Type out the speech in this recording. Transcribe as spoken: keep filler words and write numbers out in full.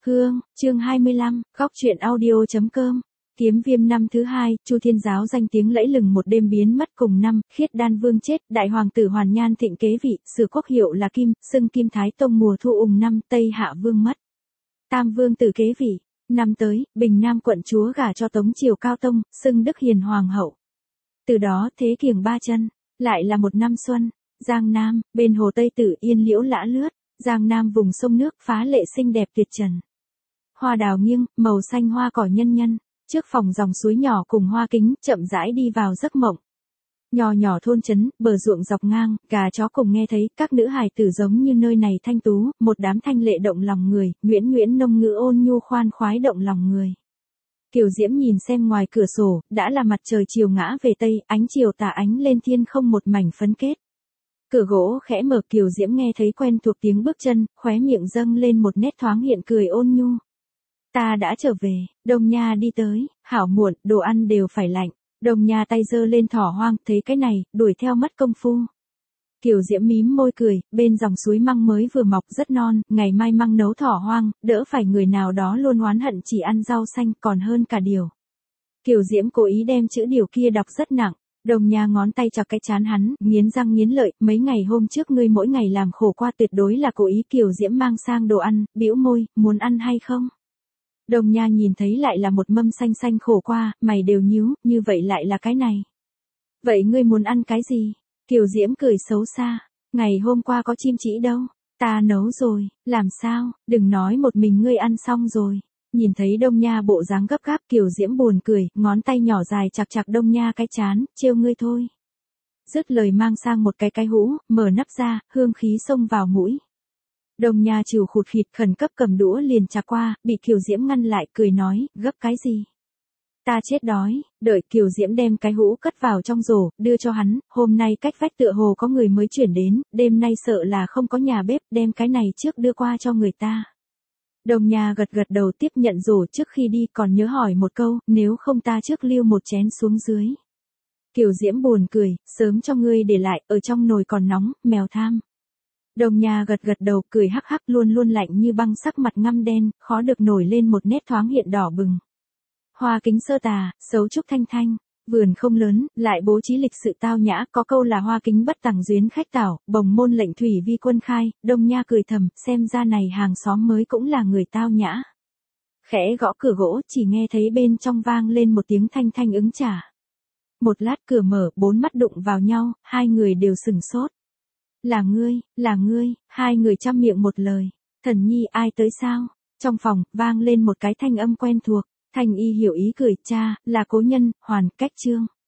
Hương, chương hai mươi lăm, góc truyện audio.com. Kiếm viêm năm thứ hai, Chu Thiên Giáo danh tiếng lẫy lừng một đêm biến mất cùng năm, Khiết Đan Vương chết, đại hoàng tử Hoàn Nhan thịnh kế vị, sử quốc hiệu là Kim, xưng Kim Thái Tông mùa thu ùng năm, Tây Hạ Vương mất. Tam Vương tử kế vị, năm tới, Bình Nam quận chúa gả cho Tống Triều Cao Tông, xưng Đức Hiền Hoàng hậu. Từ đó thế kiềng ba chân, lại là một năm xuân, Giang Nam, bên hồ Tây Tử yên liễu lã lướt, Giang Nam vùng sông nước phá lệ xinh đẹp tuyệt trần. Hoa đào nghiêng, màu xanh hoa cỏ nhân nhân, trước phòng dòng suối nhỏ cùng hoa kính, chậm rãi đi vào giấc mộng. Nhỏ nhỏ thôn trấn, bờ ruộng dọc ngang, gà chó cùng nghe thấy, các nữ hài tử giống như nơi này thanh tú, một đám thanh lệ động lòng người, nhuyễn nhuyễn nông ngữ ôn nhu khoan khoái động lòng người. Kiều Diễm nhìn xem ngoài cửa sổ, đã là mặt trời chiều ngã về tây, ánh chiều tà ánh lên thiên không một mảnh phấn kết. Cửa gỗ khẽ mở, Kiều Diễm nghe thấy quen thuộc tiếng bước chân, khóe miệng dâng lên một nét thoáng hiện cười ôn nhu. Ta đã trở về, Đông Nha đi tới, hảo muộn, đồ ăn đều phải lạnh. Đông Nha tay giơ lên thỏ hoang, thấy cái này, đuổi theo mất công phu. Kiều Diễm mím môi cười, bên dòng suối măng mới vừa mọc rất non, ngày mai măng nấu thỏ hoang, đỡ phải người nào đó luôn oán hận chỉ ăn rau xanh còn hơn cả điều. Kiều Diễm cố ý đem chữ điều kia đọc rất nặng. Đông Nha ngón tay chọc cái chán hắn, nghiến răng nghiến lợi, mấy ngày hôm trước ngươi mỗi ngày làm khổ qua tuyệt đối là cố ý. Kiều Diễm mang sang đồ ăn, bĩu môi, muốn ăn hay không? Đông Nha nhìn thấy lại là một mâm xanh xanh khổ qua, mày đều nhíu, như vậy lại là cái này. Vậy ngươi muốn ăn cái gì? Kiều Diễm cười xấu xa, ngày hôm qua có chim chỉ đâu, ta nấu rồi, làm sao, đừng nói một mình ngươi ăn xong rồi. Nhìn thấy Đông Nha bộ dáng gấp gáp, Kiều Diễm buồn cười, ngón tay nhỏ dài chặt chặt Đông Nha cái chán, trêu ngươi thôi. Dứt lời mang sang một cái cái hũ, mở nắp ra, hương khí xông vào mũi. Đông Nha chịu khụt khịt khẩn cấp cầm đũa liền chà qua, bị Kiều Diễm ngăn lại, cười nói, gấp cái gì? Ta chết đói, đợi. Kiều Diễm đem cái hũ cất vào trong rổ, đưa cho hắn, hôm nay cách vách tựa hồ có người mới chuyển đến, đêm nay sợ là không có nhà bếp, đem cái này trước đưa qua cho người ta. Đông Nha gật gật đầu tiếp nhận rổ, trước khi đi còn nhớ hỏi một câu, nếu không ta trước lưu một chén xuống dưới. Kiều Diễm buồn cười, sớm cho ngươi để lại, ở trong nồi còn nóng, mèo tham. Đông Nha gật gật đầu, cười hắc hắc, luôn luôn lạnh như băng, sắc mặt ngăm đen, khó được nổi lên một nét thoáng hiện đỏ bừng. Hoa kính sơ tà, xấu trúc thanh thanh, vườn không lớn, lại bố trí lịch sự tao nhã, có câu là hoa kính bất tằng duyến khách tảo, bồng môn lệnh thủy vi quân khai. Đông Nha cười thầm, xem ra này hàng xóm mới cũng là người tao nhã. Khẽ gõ cửa gỗ, chỉ nghe thấy bên trong vang lên một tiếng thanh thanh ứng trả. Một lát cửa mở, bốn mắt đụng vào nhau, hai người đều sừng sốt. Là ngươi, là ngươi, hai người chăm miệng một lời. Thần nhi, ai tới sao? Trong phòng, vang lên một cái thanh âm quen thuộc. Thanh y hiểu ý cười, cha, là cố nhân, Hoàn, Cách Trương.